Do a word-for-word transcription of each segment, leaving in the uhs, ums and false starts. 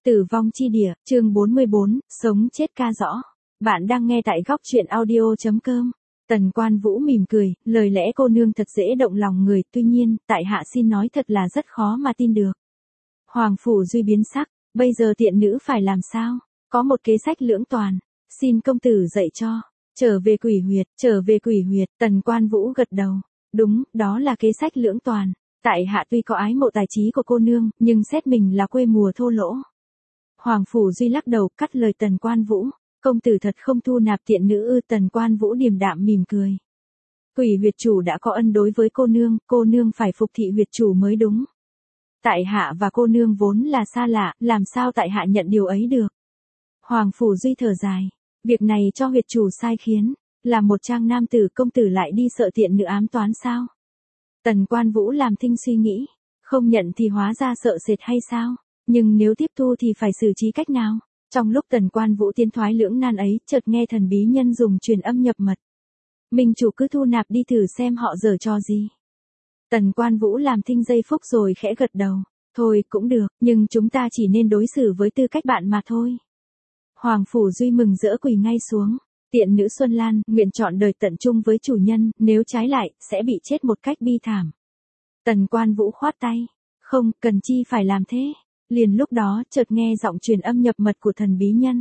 Tử vong chi địa, chương bốn mươi bốn, sống chết ca rõ. Bạn đang nghe tại góc truyện audio.com. Tần Quan Vũ mỉm cười, lời lẽ cô nương thật dễ động lòng người, tuy nhiên, tại hạ xin nói thật là rất khó mà tin được. Hoàng Phủ Duy biến sắc, bây giờ tiện nữ phải làm sao? Có một kế sách lưỡng toàn, xin công tử dạy cho. Trở về Quỷ Huyệt, trở về Quỷ Huyệt, Tần Quan Vũ gật đầu. Đúng, đó là kế sách lưỡng toàn. Tại hạ tuy có ái mộ tài trí của cô nương, nhưng xét mình là quê mùa thô lỗ. Hoàng Phủ Duy lắc đầu cắt lời Tần Quan Vũ, công tử thật không thu nạp tiện nữ ư? Tần Quan Vũ điềm đạm mỉm cười. Quỷ Huyệt chủ đã có ân đối với cô nương, cô nương phải phục thị Huyệt chủ mới đúng. Tại hạ và cô nương vốn là xa lạ, làm sao tại hạ nhận điều ấy được? Hoàng Phủ Duy thở dài, việc này cho Huyệt chủ sai khiến, là một trang nam tử công tử lại đi sợ tiện nữ ám toán sao? Tần Quan Vũ làm thinh suy nghĩ, không nhận thì hóa ra sợ sệt hay sao? Nhưng nếu tiếp thu thì phải xử trí cách nào? Trong lúc Tần Quan Vũ tiến thoái lưỡng nan ấy, chợt nghe thần bí nhân dùng truyền âm nhập mật. Minh chủ cứ thu nạp đi thử xem họ giở trò gì. Tần Quan Vũ làm thinh giây phúc rồi khẽ gật đầu. Thôi cũng được, nhưng chúng ta chỉ nên đối xử với tư cách bạn mà thôi. Hoàng Phủ Duy mừng rỡ quỳ ngay xuống. Tiện nữ Xuân Lan, nguyện chọn đời tận chung với chủ nhân, nếu trái lại, sẽ bị chết một cách bi thảm. Tần Quan Vũ khoát tay. Không, cần chi phải làm thế. Liền lúc đó, chợt nghe giọng truyền âm nhập mật của thần bí nhân.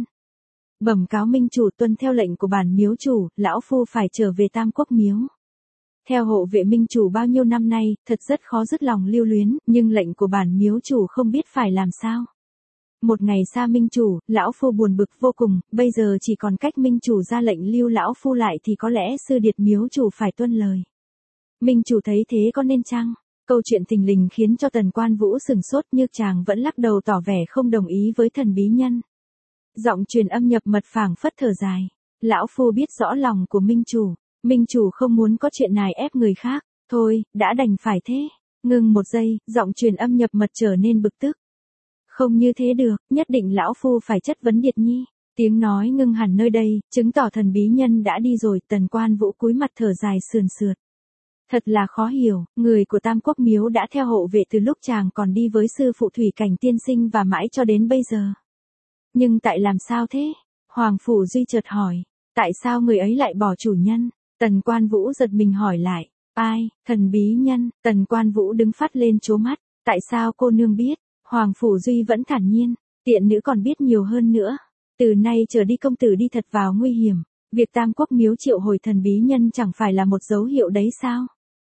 Bẩm cáo minh chủ, tuân theo lệnh của bản miếu chủ, lão phu phải trở về Tam Quốc miếu. Theo hộ vệ minh chủ bao nhiêu năm nay, thật rất khó dứt lòng lưu luyến, nhưng lệnh của bản miếu chủ không biết phải làm sao. Một ngày xa minh chủ, lão phu buồn bực vô cùng, bây giờ chỉ còn cách minh chủ ra lệnh lưu lão phu lại thì có lẽ sư điệt miếu chủ phải tuân lời. Minh chủ thấy thế có nên chăng? Câu chuyện thình lình khiến cho Tần Quan Vũ sừng sốt, nhưng chàng vẫn lắc đầu tỏ vẻ không đồng ý với thần bí nhân. Giọng truyền âm nhập mật phảng phất thở dài. Lão phu biết rõ lòng của minh chủ. Minh chủ không muốn có chuyện này ép người khác. Thôi, đã đành phải thế. Ngừng một giây, giọng truyền âm nhập mật trở nên bực tức. Không như thế được, nhất định lão phu phải chất vấn Điệt Nhi. Tiếng nói ngưng hẳn nơi đây, chứng tỏ thần bí nhân đã đi rồi. Tần Quan Vũ cúi mặt thở dài sườn sượt. Thật là khó hiểu, người của Tam Quốc miếu đã theo hộ vệ từ lúc chàng còn đi với sư phụ Thủy Cảnh tiên sinh và mãi cho đến bây giờ. Nhưng tại làm sao thế? Hoàng Phủ Duy chợt hỏi. Tại sao người ấy lại bỏ chủ nhân? Tần Quan Vũ giật mình hỏi lại. Ai? Thần bí nhân. Tần Quan Vũ đứng phát lên trố mắt. Tại sao cô nương biết? Hoàng Phủ Duy vẫn thản nhiên. Tiện nữ còn biết nhiều hơn nữa. Từ nay trở đi công tử đi thật vào nguy hiểm. Việc Tam Quốc miếu triệu hồi thần bí nhân chẳng phải là một dấu hiệu đấy sao?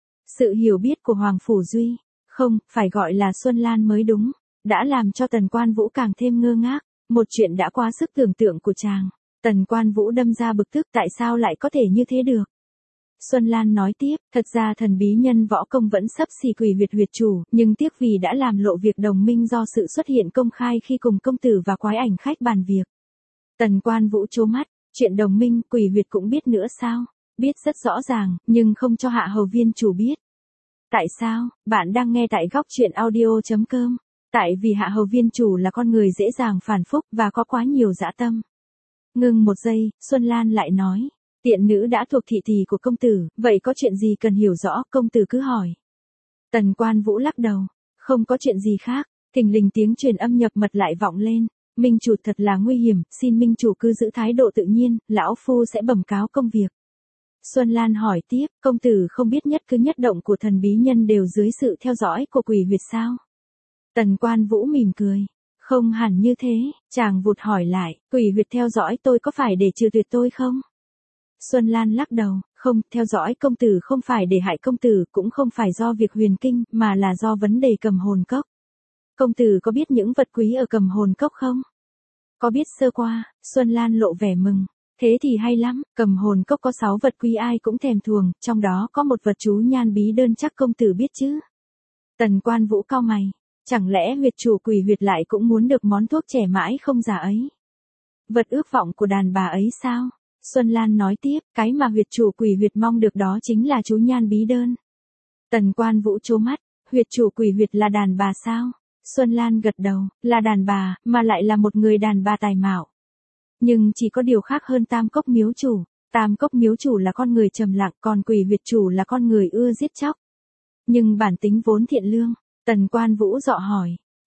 Sự hiểu biết của Hoàng Phủ Duy, không, phải gọi là Xuân Lan mới đúng, đã làm cho Tần Quan Vũ càng thêm ngơ ngác, một chuyện đã quá sức tưởng tượng của chàng. Tần Quan Vũ đâm ra bực tức, tại sao lại có thể như thế được? Xuân Lan nói tiếp, thật ra thần bí nhân võ công vẫn xấp xỉ Quỷ Huyệt huyệt chủ, nhưng tiếc vì đã làm lộ việc đồng minh do sự xuất hiện công khai khi cùng công tử và quái ảnh khách bàn việc. Tần Quan Vũ trố mắt, chuyện đồng minh Quỷ Huyệt cũng biết nữa sao? Biết rất rõ ràng, nhưng không cho hạ hầu viên chủ biết. Tại sao? Bạn đang nghe tại góc truyện audio.com. Tại vì hạ hầu viên chủ là con người dễ dàng phản phúc và có quá nhiều dã tâm. Ngừng một giây, Xuân Lan lại nói. Tiện nữ đã thuộc thị tỷ của công tử, vậy có chuyện gì cần hiểu rõ, công tử cứ hỏi. Tần Quan Vũ lắc đầu. Không có chuyện gì khác, thình lình tiếng truyền âm nhập mật lại vọng lên. Minh chủ thật là nguy hiểm, xin minh chủ cứ giữ thái độ tự nhiên, lão phu sẽ bẩm cáo công việc. Xuân Lan hỏi tiếp, công tử không biết nhất cử nhất động của thần bí nhân đều dưới sự theo dõi của Quỷ Huyệt sao? Tần Quan Vũ mỉm cười. Không hẳn như thế, chàng vụt hỏi lại, Quỷ Huyệt theo dõi tôi có phải để trừ tuyệt tôi không? Xuân Lan lắc đầu, không, theo dõi công tử không phải để hại công tử, cũng không phải do việc huyền kinh, mà là do vấn đề cầm hồn cốc. Công tử có biết những vật quý ở cầm hồn cốc không? Có biết sơ qua, Xuân Lan lộ vẻ mừng. Thế thì hay lắm, cầm hồn cốc có sáu vật quý ai cũng thèm thuồng, trong đó có một vật chú nhan bí đơn chắc công tử biết chứ. Tần Quan Vũ cau mày, chẳng lẽ huyệt chủ Quỷ Huyệt lại cũng muốn được món thuốc trẻ mãi không già ấy? Vật ước vọng của đàn bà ấy sao? Xuân Lan nói tiếp, cái mà huyệt chủ Quỷ Huyệt mong được đó chính là chú nhan bí đơn. Tần Quan Vũ trố mắt, huyệt chủ Quỷ Huyệt là đàn bà sao? Xuân Lan gật đầu, là đàn bà, mà lại là một người đàn bà tài mạo. Nhưng chỉ có điều khác hơn Tam Cốc miếu chủ. Tam Cốc miếu chủ là con người trầm lặng, còn Quỷ Huyệt chủ là con người ưa giết chóc. Nhưng bản tính vốn thiện lương. Tần Quan Vũ dọ hỏi.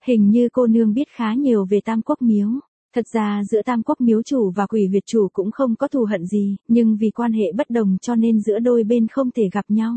Hình như cô nương biết khá nhiều về Tam Quốc Miếu. Thật ra giữa Tam Quốc Miếu chủ và Quỷ Việt chủ cũng không có thù hận gì, nhưng vì quan hệ bất đồng cho nên giữa đôi bên không thể gặp nhau.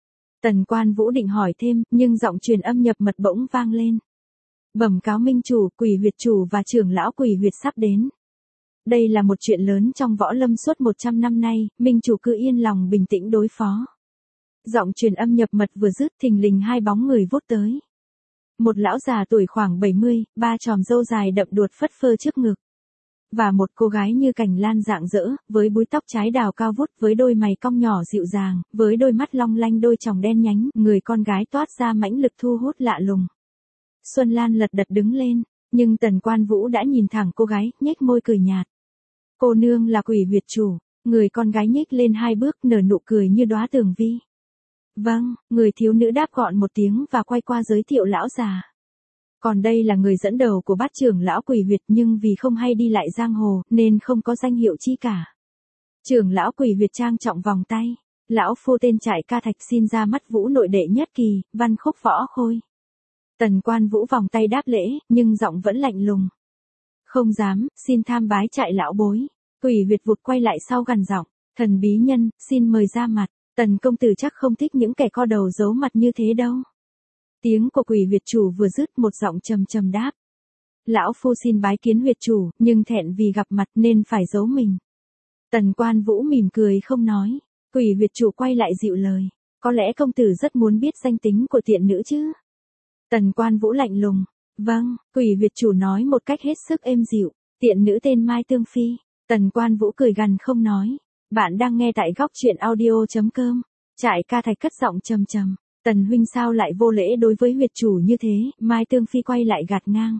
Tần Quan Vũ định hỏi thêm, nhưng giọng truyền âm nhập mật bỗng vang lên. Bẩm cáo minh chủ, Quỷ Việt chủ và trưởng lão Quỷ Việt sắp đến. Đây là một chuyện lớn trong võ lâm suốt một trăm năm nay, minh chủ cứ yên lòng bình tĩnh đối phó. Giọng truyền âm nhập mật vừa dứt, thình lình hai bóng người vút tới. Một lão già tuổi khoảng bảy mươi, ba chòm râu dài đậm đuột phất phơ trước ngực. Và một cô gái như cành lan rạng rỡ, với búi tóc trái đào cao vút, với đôi mày cong nhỏ dịu dàng, với đôi mắt long lanh đôi tròng đen nhánh, người con gái toát ra mãnh lực thu hút lạ lùng. Xuân Lan lật đật đứng lên, nhưng Tần Quan Vũ đã nhìn thẳng cô gái, nhếch môi cười nhạt. Cô nương là Quỷ Việt chủ, người con gái nhếch lên hai bước nở nụ cười như đóa tường vi. Vâng, người thiếu nữ đáp gọn một tiếng và quay qua giới thiệu lão già. Còn đây là người dẫn đầu của bát trưởng lão Quỷ Việt, nhưng vì không hay đi lại giang hồ nên không có danh hiệu chi cả. Trưởng lão Quỷ Việt trang trọng vòng tay. Lão phu tên Trại Ca Thạch xin ra mắt Vũ nội đệ nhất kỳ, văn khúc võ khôi. Tần Quan Vũ vòng tay đáp lễ, nhưng giọng vẫn lạnh lùng. Không dám, xin tham bái Trại lão bối. Quỷ Việt vụt quay lại sau gằn giọng, thần bí nhân, xin mời ra mặt. Tần công tử chắc không thích những kẻ co đầu giấu mặt như thế đâu. Tiếng của Quỷ Việt chủ vừa dứt, một giọng trầm trầm đáp. Lão phu xin bái kiến Việt chủ, nhưng thẹn vì gặp mặt nên phải giấu mình. Tần Quan Vũ mỉm cười không nói. Quỷ Việt chủ quay lại dịu lời. Có lẽ công tử rất muốn biết danh tính của tiện nữ chứ? Tần Quan Vũ lạnh lùng. Vâng, Quỷ Việt chủ nói một cách hết sức êm dịu. Tiện nữ tên Mai Tương Phi. Tần Quan Vũ cười gằn không nói. Bạn đang nghe tại góc truyện audio chấm com. Trại Ca Thạch cất giọng trầm trầm. Tần huynh sao lại vô lễ đối với huyệt chủ như thế? Mai Tương Phi quay lại gạt ngang.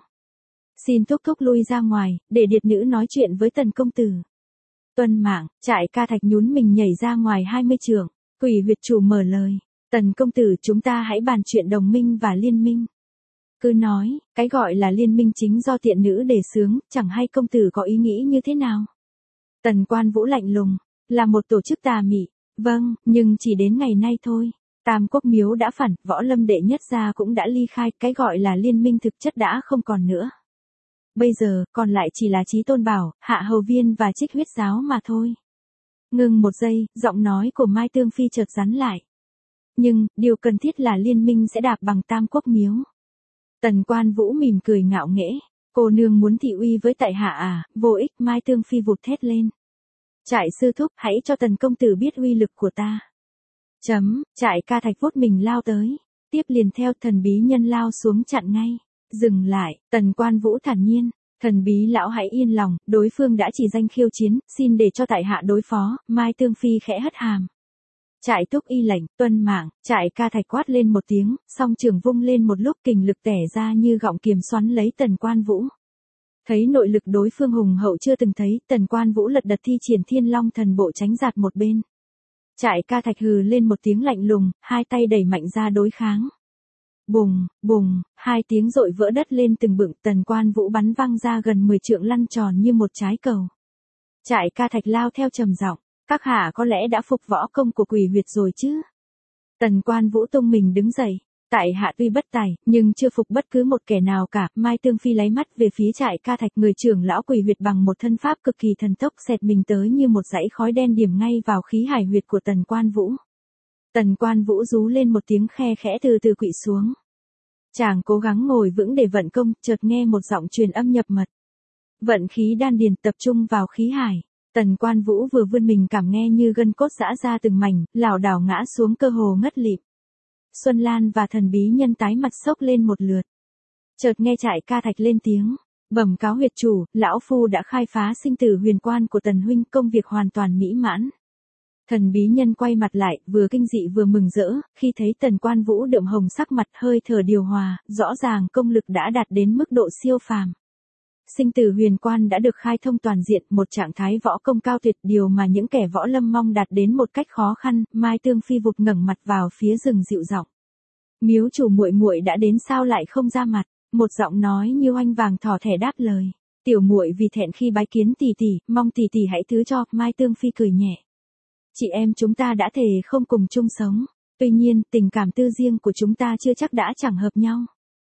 Xin thúc thúc lui ra ngoài, để điệt nữ nói chuyện với Tần công tử. Tuân mạng, Trại Ca Thạch nhún mình nhảy ra ngoài hai mươi trượng. Quỷ Việt chủ mở lời. Tần công tử, chúng ta hãy bàn chuyện đồng minh và liên minh. Cứ nói, cái gọi là liên minh chính do tiện nữ đề xướng, chẳng hay công tử có ý nghĩ như thế nào? Tần Quan Vũ lạnh lùng. Là một tổ chức tà mị. Vâng, nhưng chỉ đến ngày nay thôi. Tam Quốc Miếu đã phản, võ lâm đệ nhất gia cũng đã ly khai, cái gọi là liên minh thực chất đã không còn nữa. Bây giờ, còn lại chỉ là Chí Tôn Bảo, Hạ Hầu Viên và Trích Huyết Giáo mà thôi. Ngừng một giây, giọng nói của Mai Tương Phi chợt rắn lại. Nhưng, điều cần thiết là liên minh sẽ đạp bằng Tam Quốc Miếu. Tần Quan Vũ mỉm cười ngạo nghễ. Cô nương muốn thị uy với tại hạ à? Vô ích. Mai Tương Phi vụt thét lên. Trại sư thúc, hãy cho Tần công tử biết uy lực của ta. Chấm, Trại Ca Thạch vút mình lao tới. Tiếp liền theo thần bí nhân lao xuống chặn ngay. Dừng lại, Tần Quan Vũ thản nhiên. Thần bí lão hãy yên lòng, đối phương đã chỉ danh khiêu chiến, xin để cho tại hạ đối phó. Mai Tương Phi khẽ hất hàm. Trại thúc y lệnh, tuân mạng. Trại Ca Thạch quát lên một tiếng, song trường vung lên một lúc, kình lực tẻ ra như gọng kiềm xoắn lấy Tần Quan Vũ. Thấy nội lực đối phương hùng hậu chưa từng thấy, Tần Quan Vũ lật đật thi triển Thiên Long thần bộ tránh giạt một bên. Trại Ca Thạch hừ lên một tiếng lạnh lùng, hai tay đẩy mạnh ra đối kháng. Bùng, bùng, hai tiếng rội vỡ đất lên từng bựng, Tần Quan Vũ bắn văng ra gần mười trượng lăn tròn như một trái cầu. Trại Ca Thạch lao theo trầm giọng, các hạ có lẽ đã phục võ công của Quỷ Việt rồi chứ? Tần Quan Vũ tung mình đứng dậy. Tại hạ tuy bất tài, nhưng chưa phục bất cứ một kẻ nào cả. Mai Tương Phi lấy mắt về phía Trại Ca Thạch, người trưởng lão Quỷ Việt bằng một thân pháp cực kỳ thần tốc xẹt mình tới như một dãy khói đen điểm ngay vào khí hải huyệt của Tần Quan Vũ. Tần Quan Vũ rú lên một tiếng khe khẽ từ từ quỵ xuống. Chàng cố gắng ngồi vững để vận công, chợt nghe một giọng truyền âm nhập mật. Vận khí đan điền, tập trung vào khí hải. Tần Quan Vũ vừa vươn mình cảm nghe như gân cốt giã ra từng mảnh, lảo đảo ngã xuống cơ hồ ngất lịm. Xuân Lan và thần bí nhân tái mặt sốc lên một lượt. Chợt nghe Trại Ca Thạch lên tiếng. Bẩm cáo huyệt chủ, lão phu đã khai phá sinh tử huyền quan của Tần huynh, công việc hoàn toàn mỹ mãn. Thần bí nhân quay mặt lại, vừa kinh dị vừa mừng rỡ, khi thấy Tần Quan Vũ đượm hồng sắc mặt, hơi thở điều hòa, rõ ràng công lực đã đạt đến mức độ siêu phàm. Sinh tử huyền quan đã được khai thông toàn diện, một trạng thái võ công cao tuyệt, điều mà những kẻ võ lâm mong đạt đến một cách khó khăn. Mai Tương Phi vụt ngẩng mặt vào phía rừng dịu giọng. Miếu chủ muội muội đã đến sao lại không ra mặt? Một giọng nói như oanh vàng thỏ thẻ đáp lời. Tiểu muội vì thẹn khi bái kiến tỷ tỷ, mong tỷ tỷ hãy thứ cho. Mai Tương Phi cười nhẹ. Chị em chúng ta đã thề không cùng chung sống. Tuy nhiên, tình cảm tư riêng của chúng ta chưa chắc đã chẳng hợp nhau.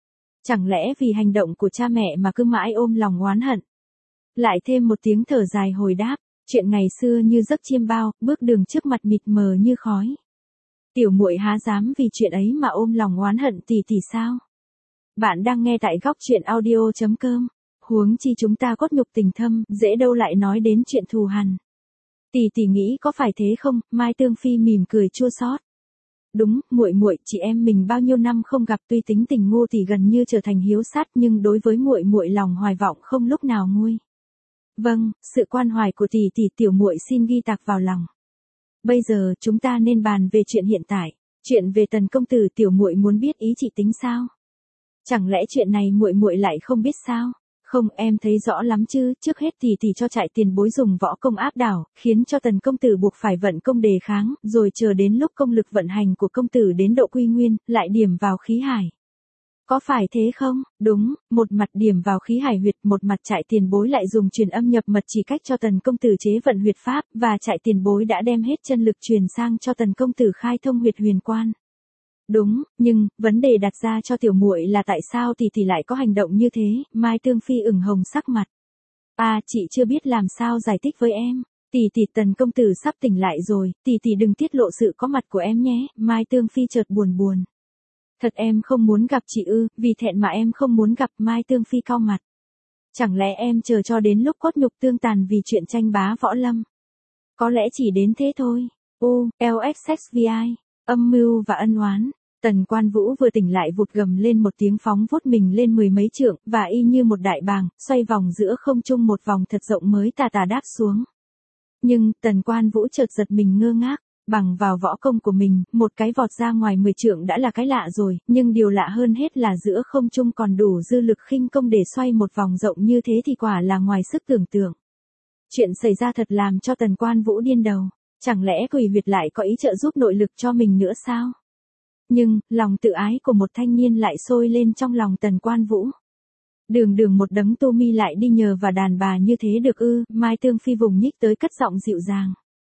Chẳng lẽ vì hành động của cha mẹ mà cứ mãi ôm lòng oán hận? Lại thêm một tiếng thở dài hồi đáp, chuyện ngày xưa như giấc chiêm bao, bước đường trước mặt mịt mờ như khói. Tiểu muội há dám vì chuyện ấy mà ôm lòng oán hận tỷ tỷ sao? Bạn đang nghe tại góc truyện audio chấm com. Huống chi chúng ta cốt nhục tình thâm, dễ đâu lại nói đến chuyện thù hằn. Tỷ tỷ nghĩ có phải thế không? Mai Tương Phi mỉm cười chua xót. Đúng, muội muội, chị em mình bao nhiêu năm không gặp, tuy tính tình Ngô tỷ gần như trở thành hiếu sát, nhưng đối với muội muội lòng hoài vọng không lúc nào nguôi. Vâng, sự quan hoài của tỷ tỷ tiểu muội xin ghi tạc vào lòng. Bây giờ chúng ta nên bàn về chuyện hiện tại, chuyện về Tần công tử tiểu muội muốn biết ý chị tính sao? Chẳng lẽ chuyện này muội muội lại không biết sao? Không, em thấy rõ lắm chứ, trước hết tỷ tỷ cho trại tiền bối dùng võ công áp đảo, khiến cho Tần công tử buộc phải vận công đề kháng, rồi chờ đến lúc công lực vận hành của công tử đến độ quy nguyên, lại điểm vào khí hải. Có phải thế không? Đúng, một mặt điểm vào khí hải huyệt, một mặt trại tiền bối lại dùng truyền âm nhập mật chỉ cách cho Tần công tử chế vận huyệt pháp, và trại tiền bối đã đem hết chân lực truyền sang cho Tần công tử khai thông huyệt huyền quan. Đúng, nhưng, vấn đề đặt ra cho tiểu muội là tại sao tỷ tỷ lại có hành động như thế? Mai Tương Phi ửng hồng sắc mặt. À, chị chưa biết làm sao giải thích với em. Tỷ tỷ Tần công tử sắp tỉnh lại rồi, tỷ tỷ đừng tiết lộ sự có mặt của em nhé. Mai Tương Phi chợt buồn buồn. Thật em không muốn gặp chị ư, vì thẹn mà em không muốn gặp. Mai Tương Phi cau mặt. Chẳng lẽ em chờ cho đến lúc cốt nhục tương tàn vì chuyện tranh bá võ lâm? Có lẽ chỉ đến thế thôi. U, L X X V I. Âm mưu và ân oán. Tần Quan Vũ vừa tỉnh lại vụt gầm lên một tiếng phóng vút mình lên mười mấy trượng, và y như một đại bàng, xoay vòng giữa không trung một vòng thật rộng mới tà tà đáp xuống. Nhưng, Tần Quan Vũ chợt giật mình ngơ ngác, bằng vào võ công của mình, một cái vọt ra ngoài mười trượng đã là cái lạ rồi, nhưng điều lạ hơn hết là giữa không trung còn đủ dư lực khinh công để xoay một vòng rộng như thế thì quả là ngoài sức tưởng tượng. Chuyện xảy ra thật làm cho Tần Quan Vũ điên đầu. Chẳng lẽ Quỷ Huyệt lại có ý trợ giúp nội lực cho mình nữa sao? Nhưng, lòng tự ái của một thanh niên lại sôi lên trong lòng Tần Quan Vũ. Đường đường một đấng tô mi lại đi nhờ và đàn bà như thế được ư? Mai Tương Phi vùng nhích tới cất giọng dịu dàng.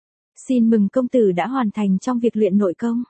Xin mừng công tử đã hoàn thành trong việc luyện nội công.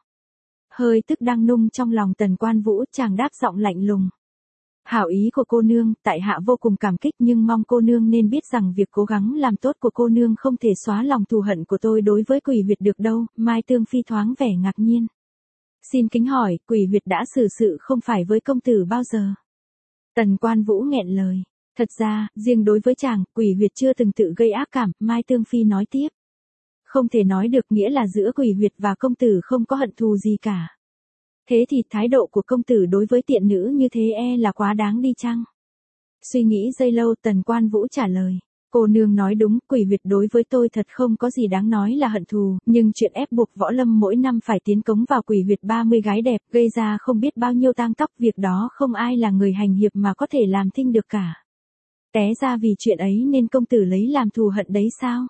Hơi tức đang nung trong lòng Tần Quan Vũ, chàng đáp giọng lạnh lùng. Hảo ý của cô nương, tại hạ vô cùng cảm kích, nhưng mong cô nương nên biết rằng việc cố gắng làm tốt của cô nương không thể xóa lòng thù hận của tôi đối với Quỷ Huyệt được đâu. Mai Tương Phi thoáng vẻ ngạc nhiên. Xin kính hỏi, Quỷ Huyệt đã xử sự không phải với công tử bao giờ? Tần Quan Vũ nghẹn lời. Thật ra, riêng đối với chàng, Quỷ Huyệt chưa từng tự gây ác cảm. Mai Tương Phi nói tiếp. Không thể nói được, nghĩa là giữa Quỷ Huyệt và công tử không có hận thù gì cả. Thế thì thái độ của công tử đối với tiện nữ như thế e là quá đáng đi chăng? Suy nghĩ giây lâu, Tần Quan Vũ trả lời. Cô nương nói đúng, Quỷ Huyệt đối với tôi thật không có gì đáng nói là hận thù, nhưng chuyện ép buộc võ lâm mỗi năm phải tiến cống vào Quỷ Huyệt ba mươi gái đẹp, gây ra không biết bao nhiêu tang tóc, việc đó không ai là người hành hiệp mà có thể làm thinh được cả. Té ra vì chuyện ấy nên công tử lấy làm thù hận đấy sao?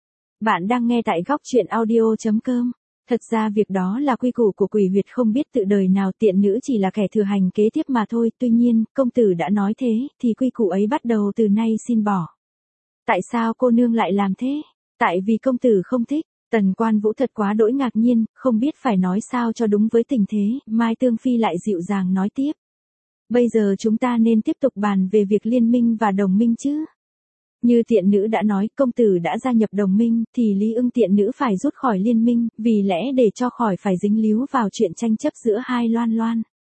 Bạn đang nghe tại góc truyện audio chấm com. Thật ra việc đó là quy củ của Quỷ Huyệt, không biết tự đời nào, tiện nữ chỉ là kẻ thừa hành kế tiếp mà thôi. Tuy nhiên, công tử đã nói thế, thì quy củ ấy bắt đầu từ nay xin bỏ. Tại sao cô nương lại làm thế? Tại vì công tử không thích. Tần Quan Vũ thật quá đỗi ngạc nhiên, không biết phải nói sao cho đúng với tình thế. Mai Tương Phi lại dịu dàng nói tiếp. Bây giờ chúng ta nên tiếp tục bàn về việc liên minh và đồng minh chứ. Như tiện nữ đã nói, công tử đã gia nhập đồng minh, thì Lý Ưng tiện nữ phải rút khỏi liên minh, vì lẽ để cho khỏi phải dính líu vào chuyện tranh chấp giữa hai Loan Loan.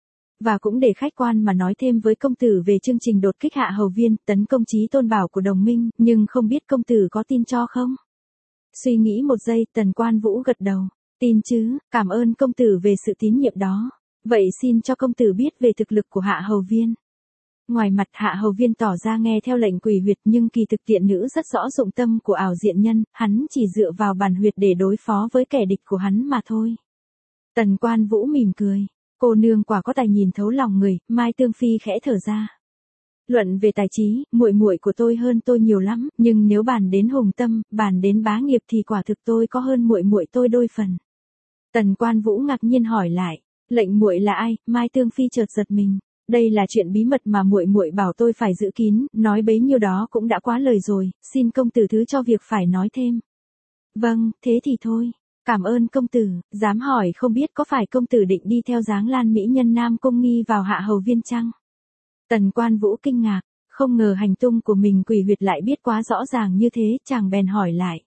Và cũng để khách quan mà nói thêm với công tử về chương trình đột kích Hạ Hầu Viên, tấn công Chí Tôn Bảo của đồng minh, nhưng không biết công tử có tin cho không? Suy nghĩ một giây, Tần Quan Vũ gật đầu. Tin chứ, cảm ơn công tử về sự tín nhiệm đó. Vậy xin cho công tử biết về thực lực của Hạ Hầu Viên. Ngoài mặt Hạ Hầu Viên tỏ ra nghe theo lệnh Quỷ Huyệt, nhưng kỳ thực tiện nữ rất rõ dụng tâm của ảo diện nhân, hắn chỉ dựa vào bản huyệt để đối phó với kẻ địch của hắn mà thôi. Tần Quan Vũ mỉm cười. Cô nương quả có tài nhìn thấu lòng người. Mai Tương Phi khẽ thở ra. Luận về tài trí, muội muội của tôi hơn tôi nhiều lắm, nhưng nếu bàn đến hùng tâm, bàn đến bá nghiệp thì quả thực tôi có hơn muội muội tôi đôi phần. Tần Quan Vũ ngạc nhiên hỏi lại, lệnh muội là ai? Mai Tương Phi chợt giật mình. Đây là chuyện bí mật mà muội muội bảo tôi phải giữ kín, nói bấy nhiêu đó cũng đã quá lời rồi, xin công tử thứ cho việc phải nói thêm. Vâng, thế thì thôi. Cảm ơn công tử, dám hỏi không biết có phải công tử định đi theo dáng Lan mỹ nhân Nam Cung Nghi vào Hạ Hầu Viên chăng? Tần Quan Vũ kinh ngạc, không ngờ hành tung của mình quỷ huyệt lại biết quá rõ ràng như thế, chàng bèn hỏi lại.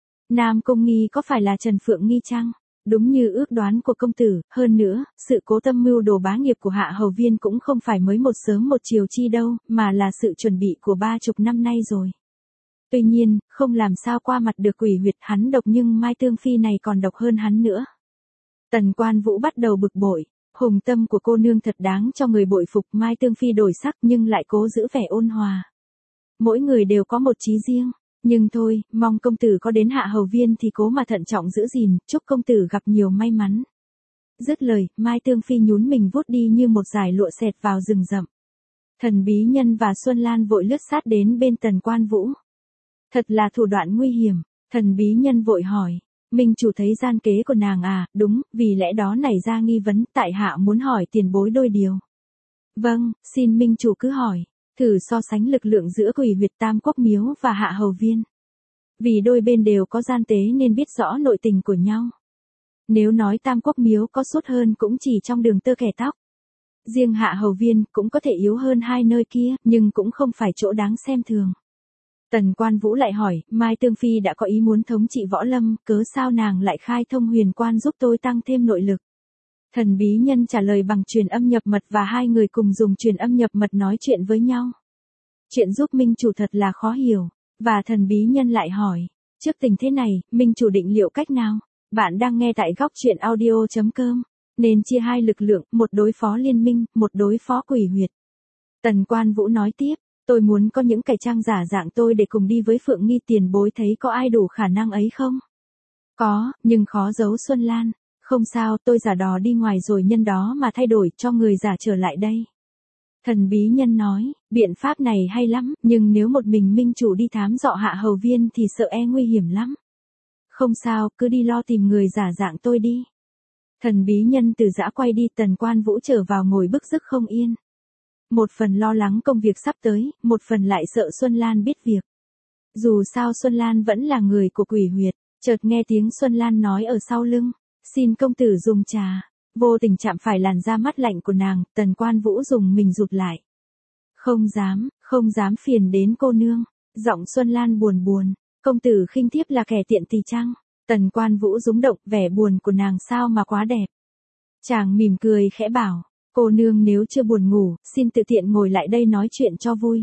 Nam Cung Nghi có phải là Trần Phượng Nghi chăng? Đúng như ước đoán của công tử, hơn nữa, sự cố tâm mưu đồ bá nghiệp của Hạ Hầu Viên cũng không phải mới một sớm một chiều chi đâu, mà là sự chuẩn bị của ba chục năm nay rồi. Tuy nhiên, không làm sao qua mặt được quỷ huyệt, hắn độc nhưng Mai Tương Phi này còn độc hơn hắn nữa. Tần Quan Vũ bắt đầu bực bội, hùng tâm của cô nương thật đáng cho người bội phục. Mai Tương Phi đổi sắc nhưng lại cố giữ vẻ ôn hòa. Mỗi người đều có một chí riêng, nhưng thôi, mong công tử có đến Hạ Hầu Viên thì cố mà thận trọng giữ gìn, chúc công tử gặp nhiều may mắn. Dứt lời, Mai Tương Phi nhún mình vút đi như một dải lụa xẹt vào rừng rậm. Thần Bí Nhân và Xuân Lan vội lướt sát đến bên Tần Quan Vũ. Thật là thủ đoạn nguy hiểm. Thần Bí Nhân vội hỏi, Minh chủ thấy gian kế của nàng à? Đúng, vì lẽ đó nảy ra nghi vấn, tại hạ muốn hỏi tiền bối đôi điều. Vâng, xin Minh chủ cứ hỏi. Thử so sánh lực lượng giữa quỷ huyệt Tam Quốc Miếu và Hạ Hầu Viên. Vì đôi bên đều có gian tế nên biết rõ nội tình của nhau. Nếu nói Tam Quốc Miếu có sút hơn cũng chỉ trong đường tơ kẻ tóc. Riêng Hạ Hầu Viên cũng có thể yếu hơn hai nơi kia, nhưng cũng không phải chỗ đáng xem thường. Tần Quan Vũ lại hỏi, Mai Tương Phi đã có ý muốn thống trị võ lâm, cớ sao nàng lại khai thông huyền quan giúp tôi tăng thêm nội lực? Thần Bí Nhân trả lời bằng truyền âm nhập mật và hai người cùng dùng truyền âm nhập mật nói chuyện với nhau. Chuyện giúp Minh chủ thật là khó hiểu, và Thần Bí Nhân lại hỏi, trước tình thế này, Minh chủ định liệu cách nào? Bạn đang nghe tại góc truyện audio chấm com, nên chia hai lực lượng, một đối phó liên minh, một đối phó quỷ huyệt. Tần Quan Vũ nói tiếp, tôi muốn có những cải trang giả dạng tôi để cùng đi với Phượng Nghi, tiền bối thấy có ai đủ khả năng ấy không? Có, nhưng khó giấu Xuân Lan. Không sao, tôi giả đò đi ngoài rồi nhân đó mà thay đổi cho người giả trở lại đây. Thần Bí Nhân nói, biện pháp này hay lắm, nhưng nếu một mình Minh chủ đi thám dọ Hạ Hầu Viên thì sợ e nguy hiểm lắm. Không sao, cứ đi lo tìm người giả dạng tôi đi. Thần Bí Nhân từ giã quay đi, Tần Quan Vũ trở vào ngồi bức rứt không yên. Một phần lo lắng công việc sắp tới, một phần lại sợ Xuân Lan biết việc. Dù sao Xuân Lan vẫn là người của quỷ huyệt, chợt nghe tiếng Xuân Lan nói ở sau lưng. Xin công tử dùng trà. Vô tình chạm phải làn da mắt lạnh của nàng, Tần Quan Vũ dùng mình rụt lại. Không dám, không dám phiền đến cô nương. Giọng Xuân Lan buồn buồn, công tử khinh thiếp là kẻ tiện tỳ chăng? Tần Quan Vũ rúng động, vẻ buồn của nàng sao mà quá đẹp. Chàng mỉm cười khẽ bảo, cô nương nếu chưa buồn ngủ, xin tự tiện ngồi lại đây nói chuyện cho vui.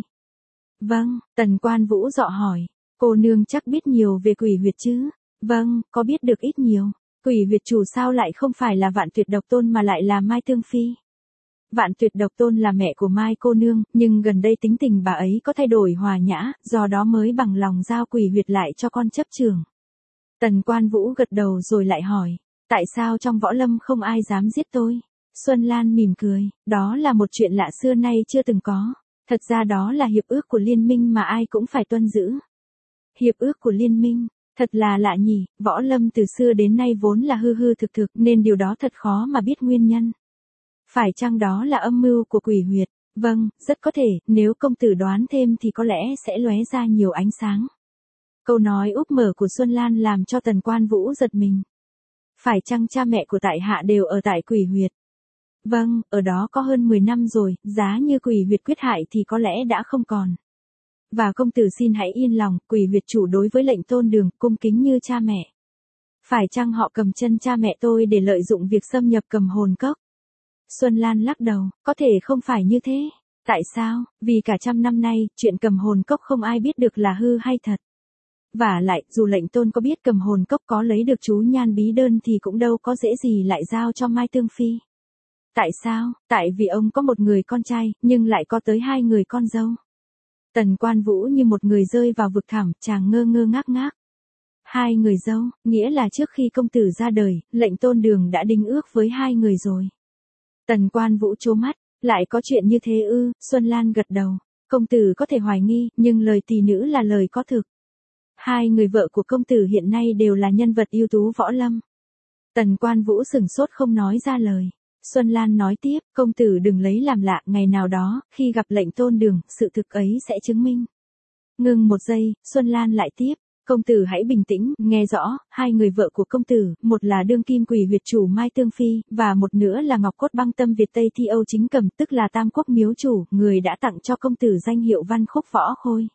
Vâng, Tần Quan Vũ dọ hỏi, cô nương chắc biết nhiều về quỷ huyệt chứ? Vâng, có biết được ít nhiều. Quỷ huyệt chủ sao lại không phải là Vạn Tuyệt Độc Tôn mà lại là Mai Tương Phi? Vạn Tuyệt Độc Tôn là mẹ của Mai cô nương, nhưng gần đây tính tình bà ấy có thay đổi hòa nhã, do đó mới bằng lòng giao quỷ huyệt lại cho con chấp trường. Tần Quan Vũ gật đầu rồi lại hỏi, tại sao trong võ lâm không ai dám giết tôi? Xuân Lan mỉm cười, đó là một chuyện lạ xưa nay chưa từng có. Thật ra đó là hiệp ước của liên minh mà ai cũng phải tuân giữ. Hiệp ước của liên minh. Thật là lạ nhỉ, võ lâm từ xưa đến nay vốn là hư hư thực thực nên điều đó thật khó mà biết nguyên nhân. Phải chăng đó là âm mưu của quỷ huyệt? Vâng, rất có thể, nếu công tử đoán thêm thì có lẽ sẽ lóe ra nhiều ánh sáng. Câu nói úp mở của Xuân Lan làm cho Tần Quan Vũ giật mình. Phải chăng cha mẹ của tại hạ đều ở tại quỷ huyệt? Vâng, ở đó có hơn mười năm rồi, giá như quỷ huyệt quyết hại thì có lẽ đã không còn. Và công tử xin hãy yên lòng, quỷ huyệt chủ đối với lệnh Tôn Đường, cung kính như cha mẹ. Phải chăng họ cầm chân cha mẹ tôi để lợi dụng việc xâm nhập Cầm Hồn Cốc? Xuân Lan lắc đầu, có thể không phải như thế. Tại sao? Vì cả trăm năm nay, chuyện Cầm Hồn Cốc không ai biết được là hư hay thật. Và lại, dù lệnh Tôn có biết Cầm Hồn Cốc có lấy được chú nhan bí đơn thì cũng đâu có dễ gì lại giao cho Mai Tương Phi. Tại sao? Tại vì ông có một người con trai, nhưng lại có tới hai người con dâu. Tần Quan Vũ như một người rơi vào vực thẳm, chàng ngơ ngơ ngác ngác. Hai người dâu, nghĩa là trước khi công tử ra đời, lệnh Tôn Đường đã đính ước với hai người rồi. Tần Quan Vũ trố mắt, lại có chuyện như thế ư? Xuân Lan gật đầu, công tử có thể hoài nghi, nhưng lời tỷ nữ là lời có thực. Hai người vợ của công tử hiện nay đều là nhân vật ưu tú võ lâm. Tần Quan Vũ sửng sốt không nói ra lời. Xuân Lan nói tiếp, công tử đừng lấy làm lạ, ngày nào đó, khi gặp lệnh Tôn Đường, sự thực ấy sẽ chứng minh. Ngừng một giây, Xuân Lan lại tiếp, Công tử hãy bình tĩnh, nghe rõ, hai người vợ của công tử, một là đương kim quỷ huyệt chủ Mai Tương Phi, và một nữa là Ngọc Cốt Băng Tâm Việt Tây Thi Âu Chính Cầm, tức là Tam Quốc miếu chủ, người đã tặng cho công tử danh hiệu Văn Khúc Võ Khôi.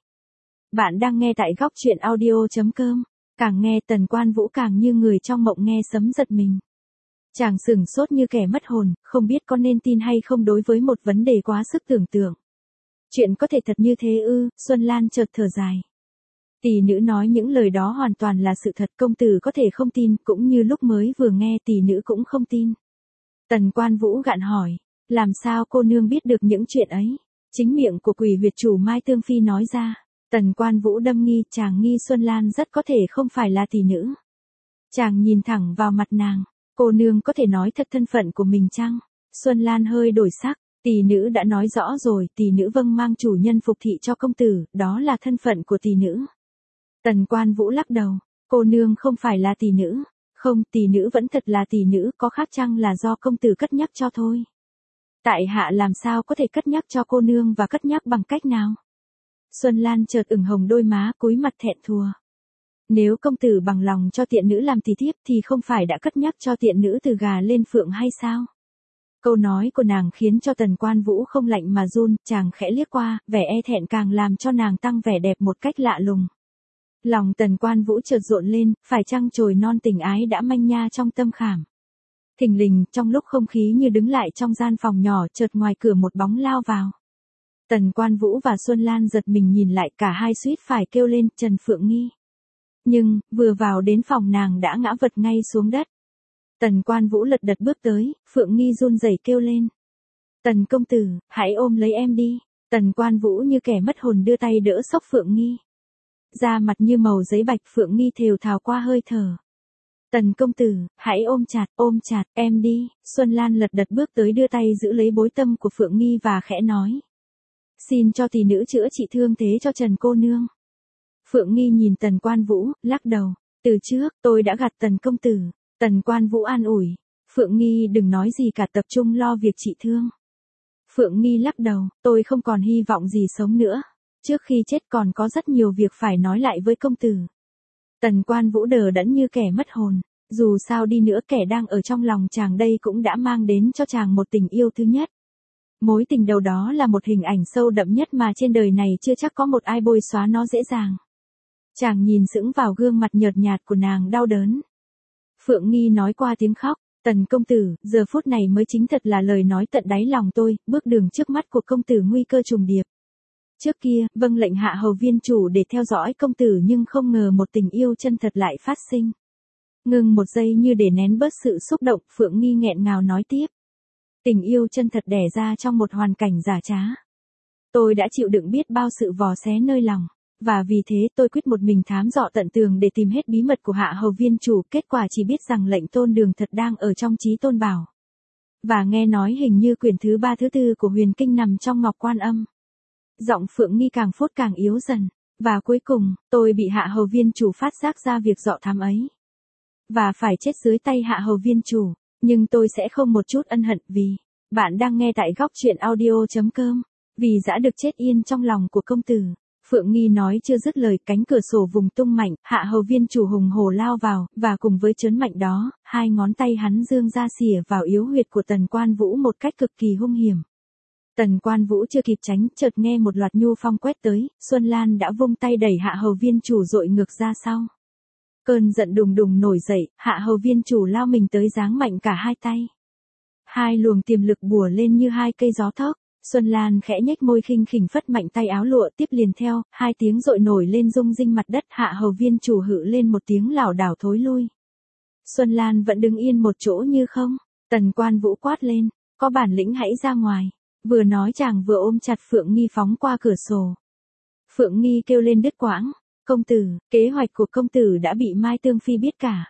Bạn đang nghe tại góc truyện audio.com. Càng nghe Tần Quan Vũ càng như người trong mộng nghe sấm giật mình. Chàng sửng sốt như kẻ mất hồn, không biết có nên tin hay không đối với một vấn đề quá sức tưởng tượng. Chuyện có thể thật như thế ư? Xuân Lan chợt thở dài. Tỷ nữ nói những lời đó hoàn toàn là sự thật, công tử có thể không tin, cũng như lúc mới vừa nghe tỷ nữ cũng không tin. Tần Quan Vũ gạn hỏi, làm sao cô nương biết được những chuyện ấy? Chính miệng của quỷ huyệt chủ Mai Tương Phi nói ra. Tần Quan Vũ đâm nghi, chàng nghi Xuân Lan rất có thể không phải là tỷ nữ. Chàng nhìn thẳng vào mặt nàng, cô nương có thể nói thật thân phận của mình chăng? Xuân Lan hơi đổi sắc, tỷ nữ đã nói rõ rồi, tỷ nữ vâng mang chủ nhân phục thị cho công tử, đó là thân phận của tỷ nữ. Tần Quan Vũ lắc đầu, cô nương không phải là tỷ nữ, không, tỷ nữ vẫn thật là tỷ nữ, có khác chăng là do công tử cất nhắc cho thôi. Tại hạ làm sao có thể cất nhắc cho cô nương và cất nhắc bằng cách nào? Xuân Lan chợt ửng hồng đôi má, cúi mặt thẹn thùa. Nếu công tử bằng lòng cho tiện nữ làm tỷ thiếp thì không phải đã cất nhắc cho tiện nữ từ gà lên phượng hay sao? Câu nói của nàng khiến cho Tần Quan Vũ không lạnh mà run, chàng khẽ liếc qua, vẻ e thẹn càng làm cho nàng tăng vẻ đẹp một cách lạ lùng. Lòng Tần Quan Vũ chợt rộn lên, phải chăng chồi non tình ái đã manh nha trong tâm khảm. Thình lình, trong lúc không khí như đứng lại trong gian phòng nhỏ, chợt ngoài cửa một bóng lao vào. Tần Quan Vũ và Xuân Lan giật mình nhìn lại, cả hai suýt phải kêu lên, Trần Phượng Nghi. Nhưng, vừa vào đến phòng nàng đã ngã vật ngay xuống đất. Tần Quan Vũ lật đật bước tới, Phượng Nghi run rẩy kêu lên. Tần công tử, hãy ôm lấy em đi. Tần Quan Vũ như kẻ mất hồn đưa tay đỡ xốc Phượng Nghi. Da mặt như màu giấy bạch, Phượng Nghi thều thào qua hơi thở. Tần công tử, hãy ôm chặt, ôm chặt, em đi. Xuân Lan lật đật bước tới đưa tay giữ lấy bối tâm của Phượng Nghi và khẽ nói. Xin cho tỷ nữ chữa trị thương thế cho Trần cô nương. Phượng Nghi nhìn Tần Quan Vũ, lắc đầu. Từ trước, tôi đã gạt Tần công tử. Tần Quan Vũ an ủi. Phượng Nghi đừng nói gì cả, tập trung lo việc trị thương. Phượng Nghi lắc đầu, tôi không còn hy vọng gì sống nữa. Trước khi chết còn có rất nhiều việc phải nói lại với công tử. Tần Quan Vũ đờ đẫn như kẻ mất hồn. Dù sao đi nữa kẻ đang ở trong lòng chàng đây cũng đã mang đến cho chàng một tình yêu thứ nhất. Mối tình đầu đó là một hình ảnh sâu đậm nhất mà trên đời này chưa chắc có một ai bôi xóa nó dễ dàng. Chàng nhìn sững vào gương mặt nhợt nhạt của nàng đau đớn. Phượng Nghi nói qua tiếng khóc, Tần công tử, giờ phút này mới chính thật là lời nói tận đáy lòng tôi, bước đường trước mắt của công tử nguy cơ trùng điệp. Trước kia, vâng lệnh hạ hầu viên chủ để theo dõi công tử nhưng không ngờ một tình yêu chân thật lại phát sinh. Ngừng một giây như để nén bớt sự xúc động, Phượng Nghi nghẹn ngào nói tiếp. Tình yêu chân thật đẻ ra trong một hoàn cảnh giả trá. Tôi đã chịu đựng biết bao sự vò xé nơi lòng, và vì thế tôi quyết một mình thám dò tận tường để tìm hết bí mật của hạ hầu viên chủ, kết quả chỉ biết rằng lệnh Tôn Đường thật đang ở trong Chí Tôn Bảo. Và nghe nói hình như quyển thứ ba thứ tư của huyền kinh nằm trong Ngọc Quan Âm. Giọng Phượng Nghi càng phút càng yếu dần, và cuối cùng, tôi bị hạ hầu viên chủ phát giác ra việc dọ thám ấy. Và phải chết dưới tay hạ hầu viên chủ. Nhưng tôi sẽ không một chút ân hận vì, bạn đang nghe tại góc truyện audio.com, vì đã được chết yên trong lòng của công tử. Phượng Nghi nói chưa dứt lời, cánh cửa sổ vùng tung mạnh, hạ hầu viên chủ hùng hổ lao vào, và cùng với chớn mạnh đó, hai ngón tay hắn dương ra xỉa vào yếu huyệt của Tần Quan Vũ một cách cực kỳ hung hiểm. Tần Quan Vũ chưa kịp tránh, chợt nghe một loạt nhu phong quét tới, Xuân Lan đã vung tay đẩy hạ hầu viên chủ dội ngược ra sau. Cơn giận đùng đùng nổi dậy, hạ hầu viên chủ lao mình tới giáng mạnh cả hai tay. Hai luồng tiềm lực bùa lên như hai cây gió thốc. Xuân Lan khẽ nhếch môi khinh khỉnh phất mạnh tay áo lụa, tiếp liền theo, hai tiếng dội nổi lên rung rinh mặt đất, hạ hầu viên chủ hự lên một tiếng lảo đảo thối lui. Xuân Lan vẫn đứng yên một chỗ như không. Tần Quan Vũ quát lên, có bản lĩnh hãy ra ngoài. Vừa nói chàng vừa ôm chặt Phượng Nghi phóng qua cửa sổ. Phượng Nghi kêu lên đứt quãng. Công tử, kế hoạch của công tử đã bị Mai Tương Phi biết cả.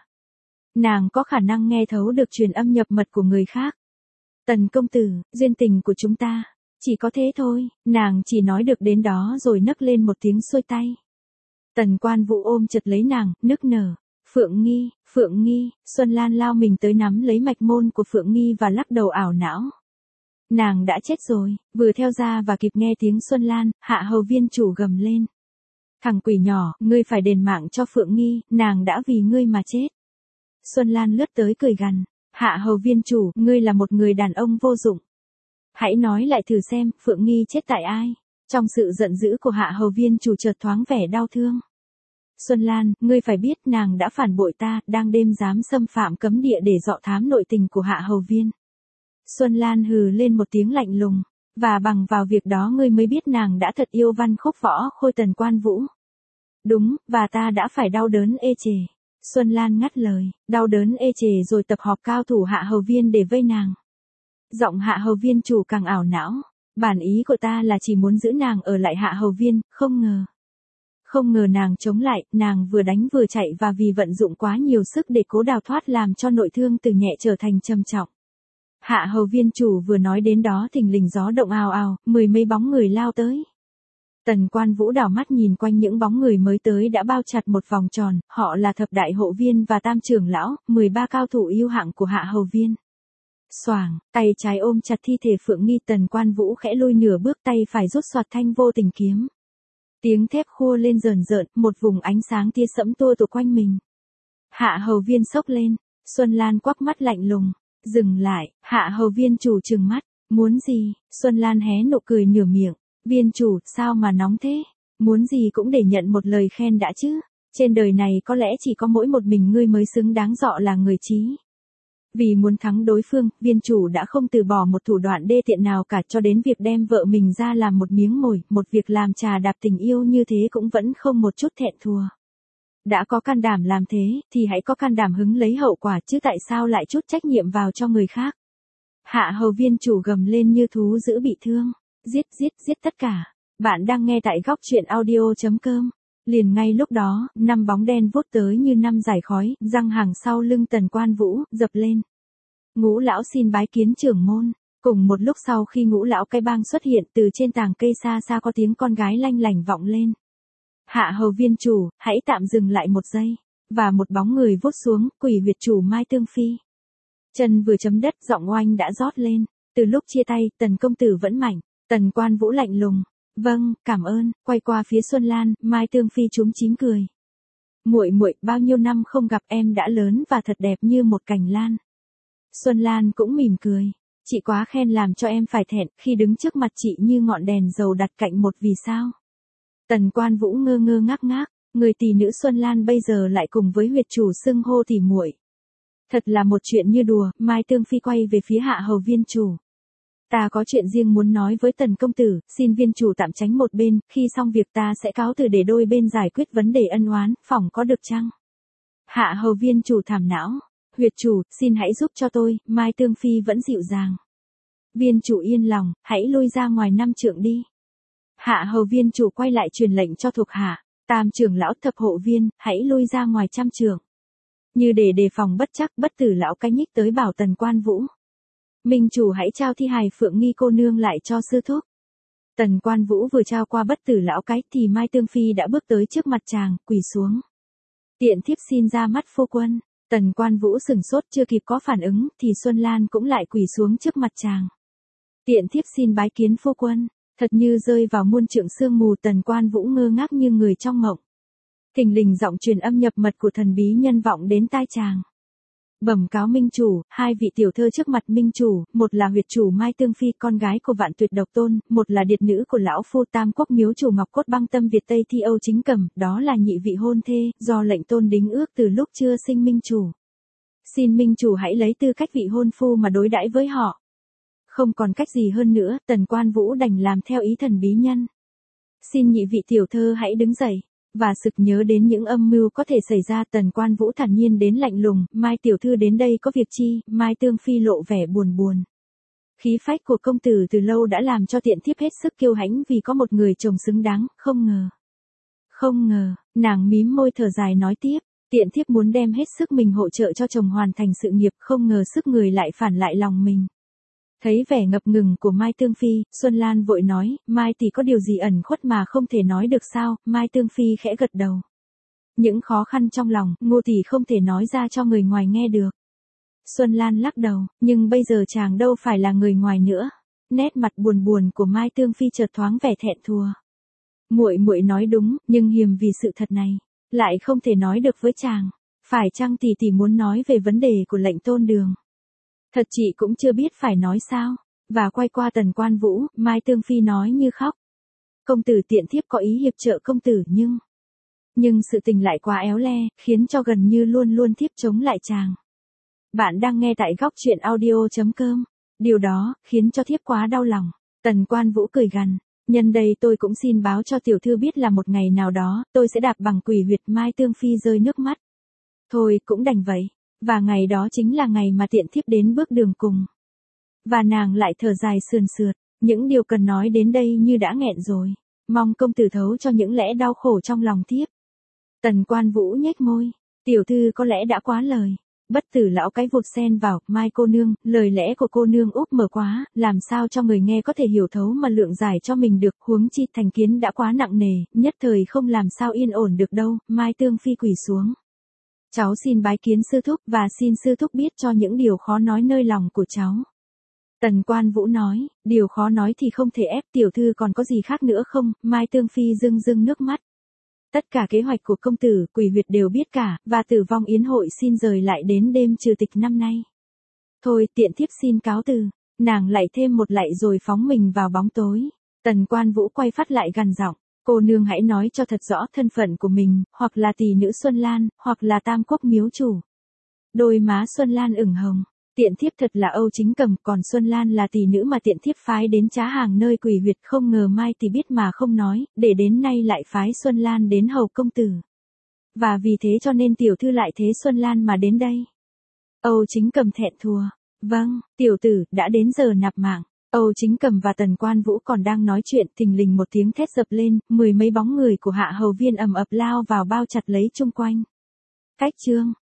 Nàng có khả năng nghe thấu được truyền âm nhập mật của người khác. Tần công tử, duyên tình của chúng ta, chỉ có thế thôi. Nàng chỉ nói được đến đó rồi nấc lên một tiếng xuôi tay. Tần Quan Vũ ôm chặt lấy nàng, nức nở. Phượng Nghi, Phượng Nghi, Xuân Lan lao mình tới nắm lấy mạch môn của Phượng Nghi và lắc đầu ảo não. Nàng đã chết rồi, vừa theo ra và kịp nghe tiếng Xuân Lan, hạ hầu viên chủ gầm lên. Thằng quỷ nhỏ, ngươi phải đền mạng cho Phượng Nghi, nàng đã vì ngươi mà chết. Xuân Lan lướt tới cười gằn, Hạ Hầu viên chủ, ngươi là một người đàn ông vô dụng. Hãy nói lại thử xem, Phượng Nghi chết tại ai? Trong sự giận dữ của Hạ Hầu viên chủ chợt thoáng vẻ đau thương. Xuân Lan, ngươi phải biết nàng đã phản bội ta, đang đêm dám xâm phạm cấm địa để dọ thám nội tình của Hạ Hầu viên. Xuân Lan hừ lên một tiếng lạnh lùng, và bằng vào việc đó ngươi mới biết nàng đã thật yêu văn khúc võ khôi Tần Quan Vũ. Đúng, và ta đã phải đau đớn ê chề. Xuân Lan ngắt lời, đau đớn ê chề rồi tập họp cao thủ Hạ Hầu viên để vây nàng. Giọng Hạ Hầu viên chủ càng ảo não, bản ý của ta là chỉ muốn giữ nàng ở lại Hạ Hầu viên, không ngờ. Không ngờ nàng chống lại, nàng vừa đánh vừa chạy và vì vận dụng quá nhiều sức để cố đào thoát làm cho nội thương từ nhẹ trở thành trầm trọng. Hạ Hầu viên chủ vừa nói đến đó thình lình gió động ào ào, mười mấy bóng người lao tới. Tần Quan Vũ đảo mắt nhìn quanh những bóng người mới tới đã bao chặt một vòng tròn, họ là thập đại hộ viên và tam trưởng lão, mười ba cao thủ yêu hạng của Hạ Hầu viên. Xoàng, tay trái ôm chặt thi thể Phượng Nghi, Tần Quan Vũ khẽ lui nửa bước, tay phải rút xoạt thanh vô tình kiếm. Tiếng thép khua lên rờn rợn, một vùng ánh sáng tia sẫm tua tụt quanh mình. Hạ Hầu viên sốc lên, Xuân Lan quắc mắt lạnh lùng, dừng lại. Hạ Hầu viên chủ trừng mắt, muốn gì? Xuân Lan hé nụ cười nửa miệng, viên chủ, sao mà nóng thế? Muốn gì cũng để nhận một lời khen đã chứ. Trên đời này có lẽ chỉ có mỗi một mình ngươi mới xứng đáng dọ là người trí. Vì muốn thắng đối phương, viên chủ đã không từ bỏ một thủ đoạn đê tiện nào cả, cho đến việc đem vợ mình ra làm một miếng mồi, một việc làm trà đạp tình yêu như thế cũng vẫn không một chút thẹn thua. Đã có can đảm làm thế, thì hãy có can đảm hứng lấy hậu quả chứ tại sao lại trút trách nhiệm vào cho người khác. Hạ Hầu viên chủ gầm lên như thú dữ bị thương. Giết giết giết tất cả. Bạn đang nghe tại góc truyện audio chấm com. Liền ngay lúc đó, năm bóng đen vút tới như năm dải khói, răng hàng sau lưng Tần Quan Vũ, dập lên. Ngũ lão xin bái kiến trưởng môn. Cùng một lúc sau khi ngũ lão cái bang xuất hiện, từ trên tàng cây xa xa có tiếng con gái lanh lảnh vọng lên. Hạ Hầu viên chủ, hãy tạm dừng lại một giây. Và một bóng người vút xuống, quỷ huyệt chủ Mai Tương Phi. Chân vừa chấm đất, giọng oanh đã rót lên. Từ lúc chia tay, Tần công tử vẫn mạnh. Tần Quan Vũ lạnh lùng. Vâng, cảm ơn. Quay qua phía Xuân Lan, Mai Tương Phi chúm chím cười. Muội muội, bao nhiêu năm không gặp, em đã lớn và thật đẹp như một cành lan. Xuân Lan cũng mỉm cười. Chị quá khen làm cho em phải thẹn, khi đứng trước mặt chị như ngọn đèn dầu đặt cạnh một vì sao. Tần Quan Vũ ngơ ngơ ngác ngác, người tỷ nữ Xuân Lan bây giờ lại cùng với huyệt chủ xưng hô tỷ muội. Thật là một chuyện như đùa. Mai Tương Phi quay về phía Hạ Hầu viên chủ. Ta có chuyện riêng muốn nói với Tần công tử, xin viên chủ tạm tránh một bên, khi xong việc ta sẽ cáo từ để đôi bên giải quyết vấn đề ân oán, phỏng có được chăng? Hạ Hầu viên chủ thảm não, huyệt chủ, xin hãy giúp cho tôi. Mai Tương Phi vẫn dịu dàng. Viên chủ yên lòng, hãy lui ra ngoài năm trượng đi. Hạ Hầu viên chủ quay lại truyền lệnh cho thuộc hạ, tam trưởng lão thập hộ viên, hãy lui ra ngoài trăm trượng. Như để đề phòng bất trắc, bất tử lão cái nhích tới bảo Tần Quan Vũ. Minh chủ hãy trao thi hài Phượng Nghi cô nương lại cho sư thúc. Tần Quan Vũ vừa trao qua bất tử lão cái thì Mai Tương Phi đã bước tới trước mặt chàng, quỳ xuống. Tiện thiếp xin ra mắt phu quân. Tần Quan Vũ sừng sốt chưa kịp có phản ứng thì Xuân Lan cũng lại quỳ xuống trước mặt chàng. Tiện thiếp xin bái kiến phu quân. Thật như rơi vào muôn trượng sương mù, Tần Quan Vũ ngơ ngác như người trong mộng. Thình lình giọng truyền âm nhập mật của thần bí nhân vọng đến tai chàng. Bẩm cáo Minh chủ, hai vị tiểu thơ trước mặt Minh chủ, một là huyệt chủ Mai Tương Phi con gái của Vạn Tuyệt Độc Tôn, một là điệt nữ của lão phu Tam Quốc miếu chủ Ngọc Cốt Băng Tâm Việt Tây Thi Âu Chính Cẩm, đó là nhị vị hôn thê, do lệnh tôn đính ước từ lúc chưa sinh Minh chủ. Xin Minh chủ hãy lấy tư cách vị hôn phu mà đối đãi với họ. Không còn cách gì hơn nữa, Tần Quan Vũ đành làm theo ý thần bí nhân. Xin nhị vị tiểu thơ hãy đứng dậy. Và sực nhớ đến những âm mưu có thể xảy ra, Tần Quan Vũ thản nhiên đến lạnh lùng, Mai tiểu thư đến đây có việc chi? Mai Tương Phi lộ vẻ buồn buồn. Khí phách của công tử từ lâu đã làm cho tiện thiếp hết sức kiêu hãnh vì có một người chồng xứng đáng, không ngờ. Không ngờ, nàng mím môi thở dài nói tiếp, tiện thiếp muốn đem hết sức mình hỗ trợ cho chồng hoàn thành sự nghiệp, không ngờ sức người lại phản lại lòng mình. Thấy vẻ ngập ngừng của Mai Tương Phi, Xuân Lan vội nói, Mai tỷ có điều gì ẩn khuất mà không thể nói được sao? Mai Tương Phi khẽ gật đầu. Những khó khăn trong lòng, Ngô tỷ không thể nói ra cho người ngoài nghe được. Xuân Lan lắc đầu, nhưng bây giờ chàng đâu phải là người ngoài nữa. Nét mặt buồn buồn của Mai Tương Phi chợt thoáng vẻ thẹn thùa. Muội muội nói đúng, nhưng hiềm vì sự thật này, lại không thể nói được với chàng. Phải chăng tỷ tỷ muốn nói về vấn đề của lệnh tôn đường? Thật chị cũng chưa biết phải nói sao. Và quay qua Tần Quan Vũ, Mai Tương Phi nói như khóc. Công tử tiện thiếp có ý hiệp trợ công tử nhưng... Nhưng sự tình lại quá éo le, khiến cho gần như luôn luôn thiếp chống lại chàng. Bạn đang nghe tại góc truyện audio.com. Điều đó, khiến cho thiếp quá đau lòng. Tần Quan Vũ cười gằn. Nhân đây tôi cũng xin báo cho tiểu thư biết là một ngày nào đó, tôi sẽ đạp bằng quỷ huyệt. Mai Tương Phi rơi nước mắt. Thôi cũng đành vậy. Và ngày đó chính là ngày mà tiện thiếp đến bước đường cùng. Và nàng lại thở dài sườn sượt. Những điều cần nói đến đây như đã nghẹn rồi. Mong công tử thấu cho những lẽ đau khổ trong lòng thiếp. Tần Quan Vũ nhếch môi. Tiểu thư có lẽ đã quá lời. Bất tử lão cái vụt xen vào. Mai cô nương, lời lẽ của cô nương úp mở quá, làm sao cho người nghe có thể hiểu thấu mà lượng giải cho mình được. Huống chi thành kiến đã quá nặng nề, nhất thời không làm sao yên ổn được đâu. Mai Tương Phi quỳ xuống. Cháu xin bái kiến sư thúc và xin sư thúc biết cho những điều khó nói nơi lòng của cháu. Tần Quan Vũ nói, điều khó nói thì không thể ép, tiểu thư còn có gì khác nữa không? Mai Tương Phi rưng rưng nước mắt. Tất cả kế hoạch của công tử, quỷ huyệt đều biết cả, và tử vong yến hội xin rời lại đến đêm trừ tịch năm nay. Thôi tiện thiếp xin cáo từ. Nàng lại thêm một lạy rồi phóng mình vào bóng tối. Tần Quan Vũ quay phát lại gằn giọng. Cô nương hãy nói cho thật rõ thân phận của mình, hoặc là tỷ nữ Xuân Lan, hoặc là Tam Quốc miếu chủ. Đôi má Xuân Lan ửng hồng. Tiện thiếp thật là Âu Chính Cầm, còn Xuân Lan là tỷ nữ mà tiện thiếp phái đến trá hàng nơi quỷ huyệt. Không ngờ Mai thì biết mà không nói, để đến nay lại phái Xuân Lan đến hầu công tử. Và vì thế cho nên tiểu thư lại thế Xuân Lan mà đến đây. Âu Chính Cầm thẹn thùa. Vâng, tiểu tử, đã đến giờ nạp mạng. Âu Chính Cầm và Tần Quan Vũ còn đang nói chuyện, thình lình một tiếng thét dập lên, mười mấy bóng người của Hạ Hầu Viên ầm ập lao vào bao chặt lấy chung quanh. Cách chương